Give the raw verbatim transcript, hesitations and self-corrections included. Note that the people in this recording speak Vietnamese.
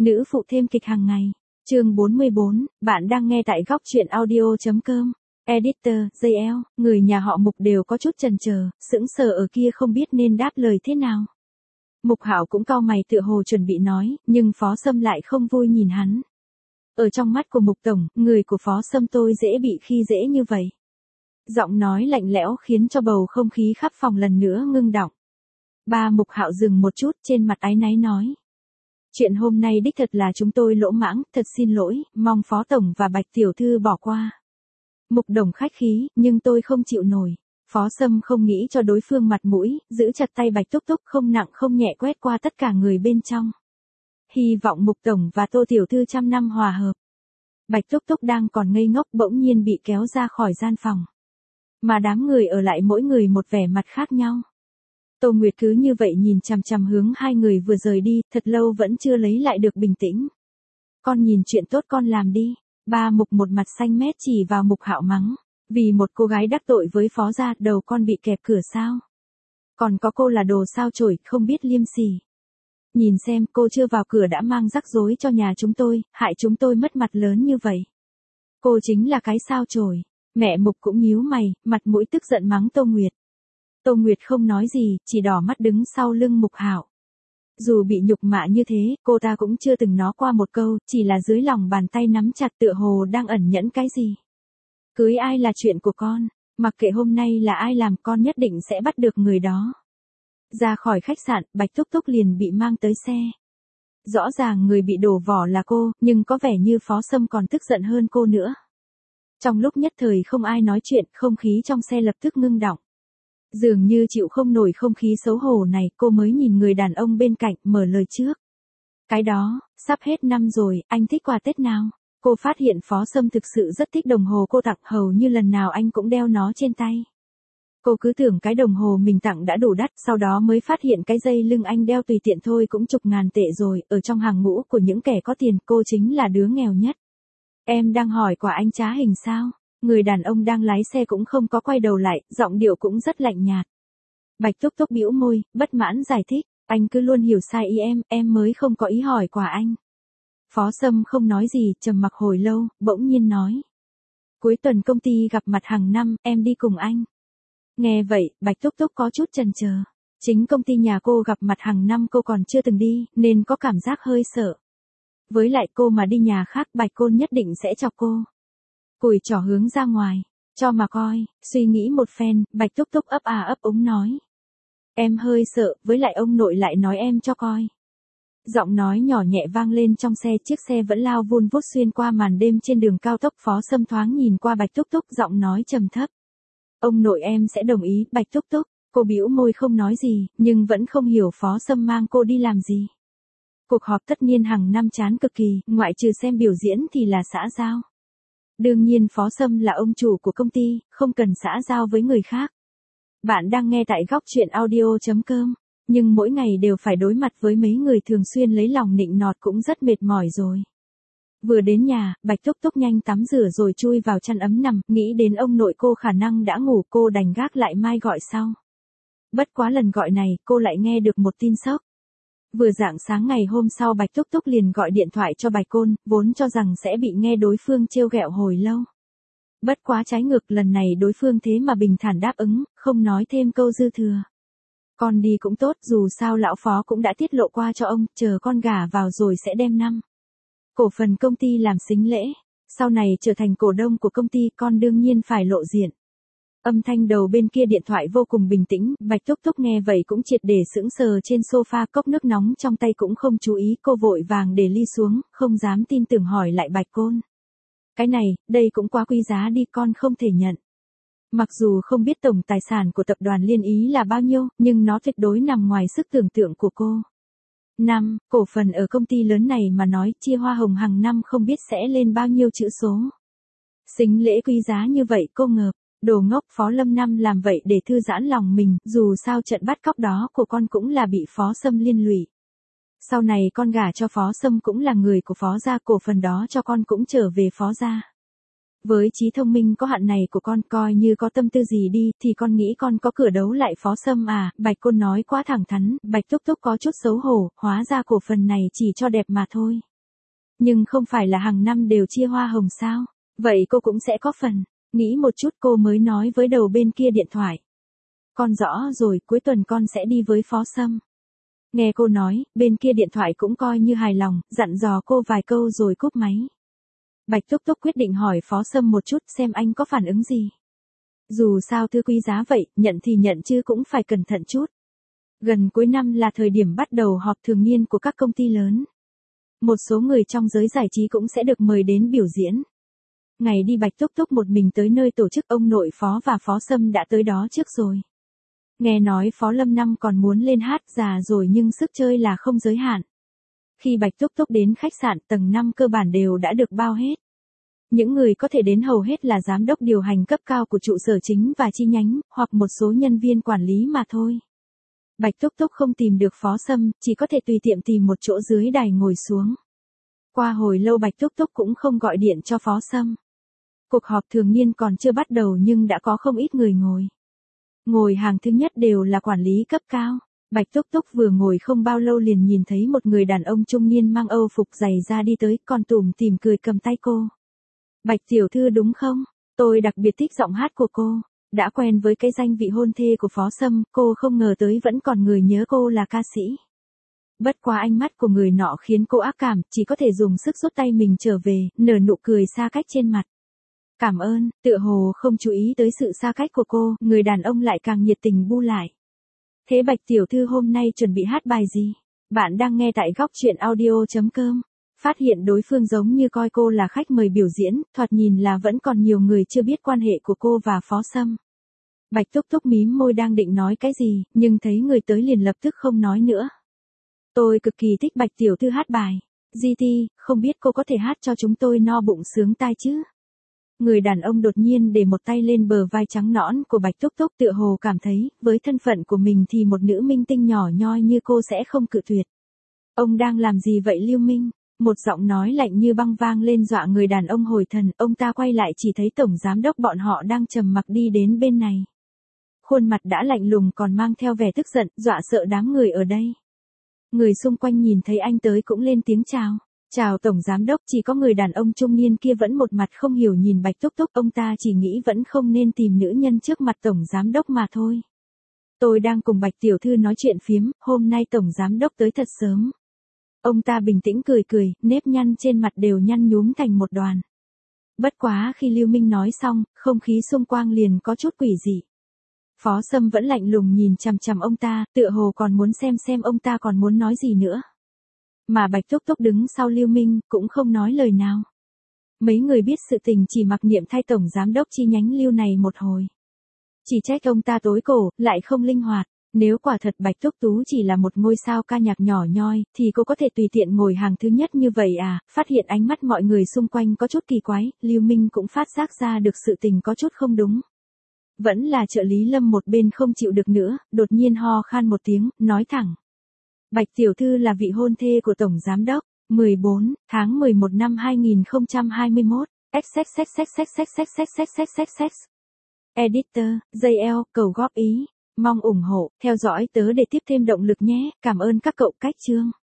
Nữ phụ thêm kịch hàng ngày. Chương bốn mươi bốn, bạn đang nghe tại góc truyện audio chấm com. Editor, gi eo, người nhà họ Mục đều có chút chần chờ, sững sờ ở kia không biết nên đáp lời thế nào. Mục Hạo cũng cau mày tựa hồ chuẩn bị nói, nhưng Phó Sâm lại không vui nhìn hắn. Ở trong mắt của Mục Tổng, người của Phó Sâm tôi dễ bị khi dễ như vậy. Giọng nói lạnh lẽo khiến cho bầu không khí khắp phòng lần nữa ngưng đọng. Ba Mục Hạo dừng một chút, trên mặt áy náy nói. Chuyện hôm nay đích thật là chúng tôi lỗ mãng, thật xin lỗi, mong Phó Tổng và Bạch Tiểu Thư bỏ qua. Mục Đồng khách khí, nhưng tôi không chịu nổi. Phó Sâm không nghĩ cho đối phương mặt mũi, giữ chặt tay Bạch Túc Túc không nặng không nhẹ quét qua tất cả người bên trong. Hy vọng Mục Tổng và Tô Tiểu Thư trăm năm hòa hợp. Bạch Túc Túc đang còn ngây ngốc bỗng nhiên bị kéo ra khỏi gian phòng. Mà đám người ở lại mỗi người một vẻ mặt khác nhau. Tô Nguyệt cứ như vậy nhìn chằm chằm hướng hai người vừa rời đi, thật lâu vẫn chưa lấy lại được bình tĩnh. Con nhìn chuyện tốt con làm đi. Ba Mục một mặt xanh mét chỉ vào Mục Hạo mắng. Vì một cô gái đắc tội với Phó gia, đầu con bị kẹp cửa sao? Còn có cô là đồ sao chổi, không biết liêm sỉ. Nhìn xem, cô chưa vào cửa đã mang rắc rối cho nhà chúng tôi, hại chúng tôi mất mặt lớn như vậy. Cô chính là cái sao chổi. Mẹ Mục cũng nhíu mày, mặt mũi tức giận mắng Tô Nguyệt. Tô Nguyệt không nói gì, chỉ đỏ mắt đứng sau lưng Mục Hạo. Dù bị nhục mạ như thế, cô ta cũng chưa từng nói qua một câu, chỉ là dưới lòng bàn tay nắm chặt tựa hồ đang ẩn nhẫn cái gì. Cưới ai là chuyện của con, mặc kệ hôm nay là ai làm con nhất định sẽ bắt được người đó. Ra khỏi khách sạn, Bạch Túc Túc liền bị mang tới xe. Rõ ràng người bị đổ vỏ là cô, nhưng có vẻ như Phó Sâm còn tức giận hơn cô nữa. Trong lúc nhất thời không ai nói chuyện, không khí trong xe lập tức ngưng đọng. Dường như chịu không nổi không khí xấu hổ này, cô mới nhìn người đàn ông bên cạnh, mở lời trước. Cái đó, sắp hết năm rồi, anh thích quà Tết nào? Cô phát hiện Phó Sâm thực sự rất thích đồng hồ cô tặng, hầu như lần nào anh cũng đeo nó trên tay. Cô cứ tưởng cái đồng hồ mình tặng đã đủ đắt, sau đó mới phát hiện cái dây lưng anh đeo tùy tiện thôi cũng chục ngàn tệ rồi, ở trong hàng ngũ của những kẻ có tiền, cô chính là đứa nghèo nhất. Em đang hỏi quà anh trá hình sao? Người đàn ông đang lái xe cũng không có quay đầu lại, giọng điệu cũng rất lạnh nhạt. Bạch Túc Túc bĩu môi, bất mãn giải thích, anh cứ luôn hiểu sai ý em, em mới không có ý hỏi quà anh. Phó Sâm không nói gì, trầm mặc hồi lâu, bỗng nhiên nói. Cuối tuần công ty gặp mặt hàng năm, em đi cùng anh. Nghe vậy, Bạch Túc Túc có chút chần chờ. Chính công ty nhà cô gặp mặt hàng năm cô còn chưa từng đi, nên có cảm giác hơi sợ. Với lại cô mà đi nhà khác Bạch Côn nhất định sẽ chọc cô. Cùi trỏ hướng ra ngoài, cho mà coi, suy nghĩ một phen, Bạch Túc Túc ấp à ấp úng nói. Em hơi sợ, với lại ông nội lại nói em cho coi. Giọng nói nhỏ nhẹ vang lên trong xe, chiếc xe vẫn lao vun vút xuyên qua màn đêm trên đường cao tốc. Phó Sâm thoáng nhìn qua Bạch Túc Túc, giọng nói trầm thấp. Ông nội em sẽ đồng ý. Bạch Túc Túc, cô bĩu môi không nói gì, nhưng vẫn không hiểu Phó Sâm mang cô đi làm gì. Cuộc họp tất niên hàng năm chán cực kỳ, ngoại trừ xem biểu diễn thì là xã giao. Đương nhiên Phó Sâm là ông chủ của công ty, không cần xã giao với người khác. Bạn đang nghe tại góc truyện audio chấm com, nhưng mỗi ngày đều phải đối mặt với mấy người thường xuyên lấy lòng nịnh nọt cũng rất mệt mỏi rồi. Vừa đến nhà, Bạch Túc Túc nhanh tắm rửa rồi chui vào chăn ấm nằm, nghĩ đến ông nội cô khả năng đã ngủ, cô đành gác lại mai gọi sau. Bất quá lần gọi này, cô lại nghe được một tin sốc. Vừa rạng sáng ngày hôm sau Bạch Túc Túc liền gọi điện thoại cho Bạch Côn, vốn cho rằng sẽ bị nghe đối phương trêu ghẹo hồi lâu. Bất quá trái ngược, lần này đối phương thế mà bình thản đáp ứng, không nói thêm câu dư thừa. Con đi cũng tốt, dù sao lão Phó cũng đã tiết lộ qua cho ông, chờ con gả vào rồi sẽ đem năm cổ phần công ty làm sính lễ. Sau này trở thành cổ đông của công ty, con đương nhiên phải lộ diện. Âm thanh đầu bên kia điện thoại vô cùng bình tĩnh, Bạch Túc Túc nghe vậy cũng triệt để sững sờ trên sofa, cốc nước nóng trong tay cũng không chú ý, cô vội vàng để ly xuống, không dám tin tưởng hỏi lại Bạch Côn. Cái này, đây cũng quá quý giá đi, con không thể nhận. Mặc dù không biết tổng tài sản của tập đoàn Liên Ý là bao nhiêu, nhưng nó tuyệt đối nằm ngoài sức tưởng tượng của cô. Năm, cổ phần ở công ty lớn này mà nói, chia hoa hồng hàng năm không biết sẽ lên bao nhiêu chữ số. Sính lễ quý giá như vậy, cô ngợp. Đồ ngốc, Phó Lâm Năm làm vậy để thư giãn lòng mình, dù sao trận bắt cóc đó của con cũng là bị Phó Sâm liên lụy. Sau này con gả cho Phó Sâm cũng là người của Phó gia, cổ phần đó cho con cũng trở về Phó gia. Với trí thông minh có hạn này của con, coi như có tâm tư gì đi, thì con nghĩ con có cửa đấu lại Phó Sâm à? Bạch Côn nói quá thẳng thắn, Bạch Túc Túc có chút xấu hổ, hóa ra cổ phần này chỉ cho đẹp mà thôi. Nhưng không phải là hàng năm đều chia hoa hồng sao? Vậy cô cũng sẽ có phần. Nghĩ một chút cô mới nói với đầu bên kia điện thoại. Con rõ rồi, cuối tuần con sẽ đi với Phó Sâm. Nghe cô nói, bên kia điện thoại cũng coi như hài lòng, dặn dò cô vài câu rồi cúp máy. Bạch Túc Túc quyết định hỏi Phó Sâm một chút xem anh có phản ứng gì. Dù sao thư quý giá vậy, nhận thì nhận chứ cũng phải cẩn thận chút. Gần cuối năm là thời điểm bắt đầu họp thường niên của các công ty lớn. Một số người trong giới giải trí cũng sẽ được mời đến biểu diễn. Ngày đi Bạch Túc Túc một mình tới nơi tổ chức, ông nội Phó và Phó Sâm đã tới đó trước rồi. Nghe nói Phó Lâm Năm còn muốn lên hát, già rồi nhưng sức chơi là không giới hạn. Khi Bạch Túc Túc đến khách sạn tầng năm cơ bản đều đã được bao hết. Những người có thể đến hầu hết là giám đốc điều hành cấp cao của trụ sở chính và chi nhánh, hoặc một số nhân viên quản lý mà thôi. Bạch Túc Túc không tìm được Phó Sâm, chỉ có thể tùy tiện tìm một chỗ dưới đài ngồi xuống. Qua hồi lâu Bạch Túc Túc cũng không gọi điện cho Phó Sâm. Cuộc họp thường niên còn chưa bắt đầu nhưng đã có không ít người ngồi. Ngồi hàng thứ nhất đều là quản lý cấp cao. Bạch Túc Túc vừa ngồi không bao lâu liền nhìn thấy một người đàn ông trung niên mang âu phục dày da đi tới, còn tủm tỉm cười cầm tay cô. Bạch tiểu thư đúng không? Tôi đặc biệt thích giọng hát của cô. Đã quen với cái danh vị hôn thê của Phó Sâm, cô không ngờ tới vẫn còn người nhớ cô là ca sĩ. Bất quá ánh mắt của người nọ khiến cô ác cảm, chỉ có thể dùng sức rút tay mình trở về, nở nụ cười xa cách trên mặt. Cảm ơn, tựa hồ không chú ý tới sự xa cách của cô, người đàn ông lại càng nhiệt tình bu lại. Thế Bạch tiểu thư hôm nay chuẩn bị hát bài gì? Bạn đang nghe tại góc truyện audio chấm com. Phát hiện đối phương giống như coi cô là khách mời biểu diễn, thoạt nhìn là vẫn còn nhiều người chưa biết quan hệ của cô và Phó Sâm. Bạch Túc Túc mím môi đang định nói cái gì, nhưng thấy người tới liền lập tức không nói nữa. Tôi cực kỳ thích Bạch tiểu thư hát bài. giê tê, không biết cô có thể hát cho chúng tôi no bụng sướng tai chứ? Người đàn ông đột nhiên để một tay lên bờ vai trắng nõn của Bạch Túc Túc, tựa hồ cảm thấy, với thân phận của mình thì một nữ minh tinh nhỏ nhoi như cô sẽ không cự tuyệt. Ông đang làm gì vậy Lưu Minh? Một giọng nói lạnh như băng vang lên dọa người đàn ông hồi thần, ông ta quay lại chỉ thấy tổng giám đốc bọn họ đang trầm mặc đi đến bên này. Khuôn mặt đã lạnh lùng còn mang theo vẻ tức giận, dọa sợ đám người ở đây. Người xung quanh nhìn thấy anh tới cũng lên tiếng chào. Chào tổng giám đốc, chỉ có người đàn ông trung niên kia vẫn một mặt không hiểu nhìn Bạch Túc Túc, ông ta chỉ nghĩ vẫn không nên tìm nữ nhân trước mặt tổng giám đốc mà thôi. Tôi đang cùng Bạch tiểu thư nói chuyện phiếm, hôm nay tổng giám đốc tới thật sớm. Ông ta bình tĩnh cười cười, nếp nhăn trên mặt đều nhăn nhúm thành một đoàn. Bất quá khi Lưu Minh nói xong, không khí xung quanh liền có chút quỷ dị. Phó Sâm vẫn lạnh lùng nhìn chằm chằm ông ta, tựa hồ còn muốn xem xem ông ta còn muốn nói gì nữa. Mà Bạch Túc Túc đứng sau Lưu Minh, cũng không nói lời nào. Mấy người biết sự tình chỉ mặc niệm thay tổng giám đốc chi nhánh Lưu này một hồi. Chỉ trách ông ta tối cổ, lại không linh hoạt. Nếu quả thật Bạch Túc Tú chỉ là một ngôi sao ca nhạc nhỏ nhoi, thì cô có thể tùy tiện ngồi hàng thứ nhất như vậy à? Phát hiện ánh mắt mọi người xung quanh có chút kỳ quái, Lưu Minh cũng phát giác ra được sự tình có chút không đúng. Vẫn là trợ lý Lâm một bên không chịu được nữa, đột nhiên ho khan một tiếng, nói thẳng. Bạch tiểu thư là vị hôn thê của tổng giám đốc. mười bốn tháng mười một năm hai nghìn không trăm hai mươi mốt. xxxxxxxxxxxxxx. Editor, gi lờ, cầu góp ý. Mong ủng hộ, theo dõi tớ để tiếp thêm động lực nhé. Cảm ơn các cậu cách chương.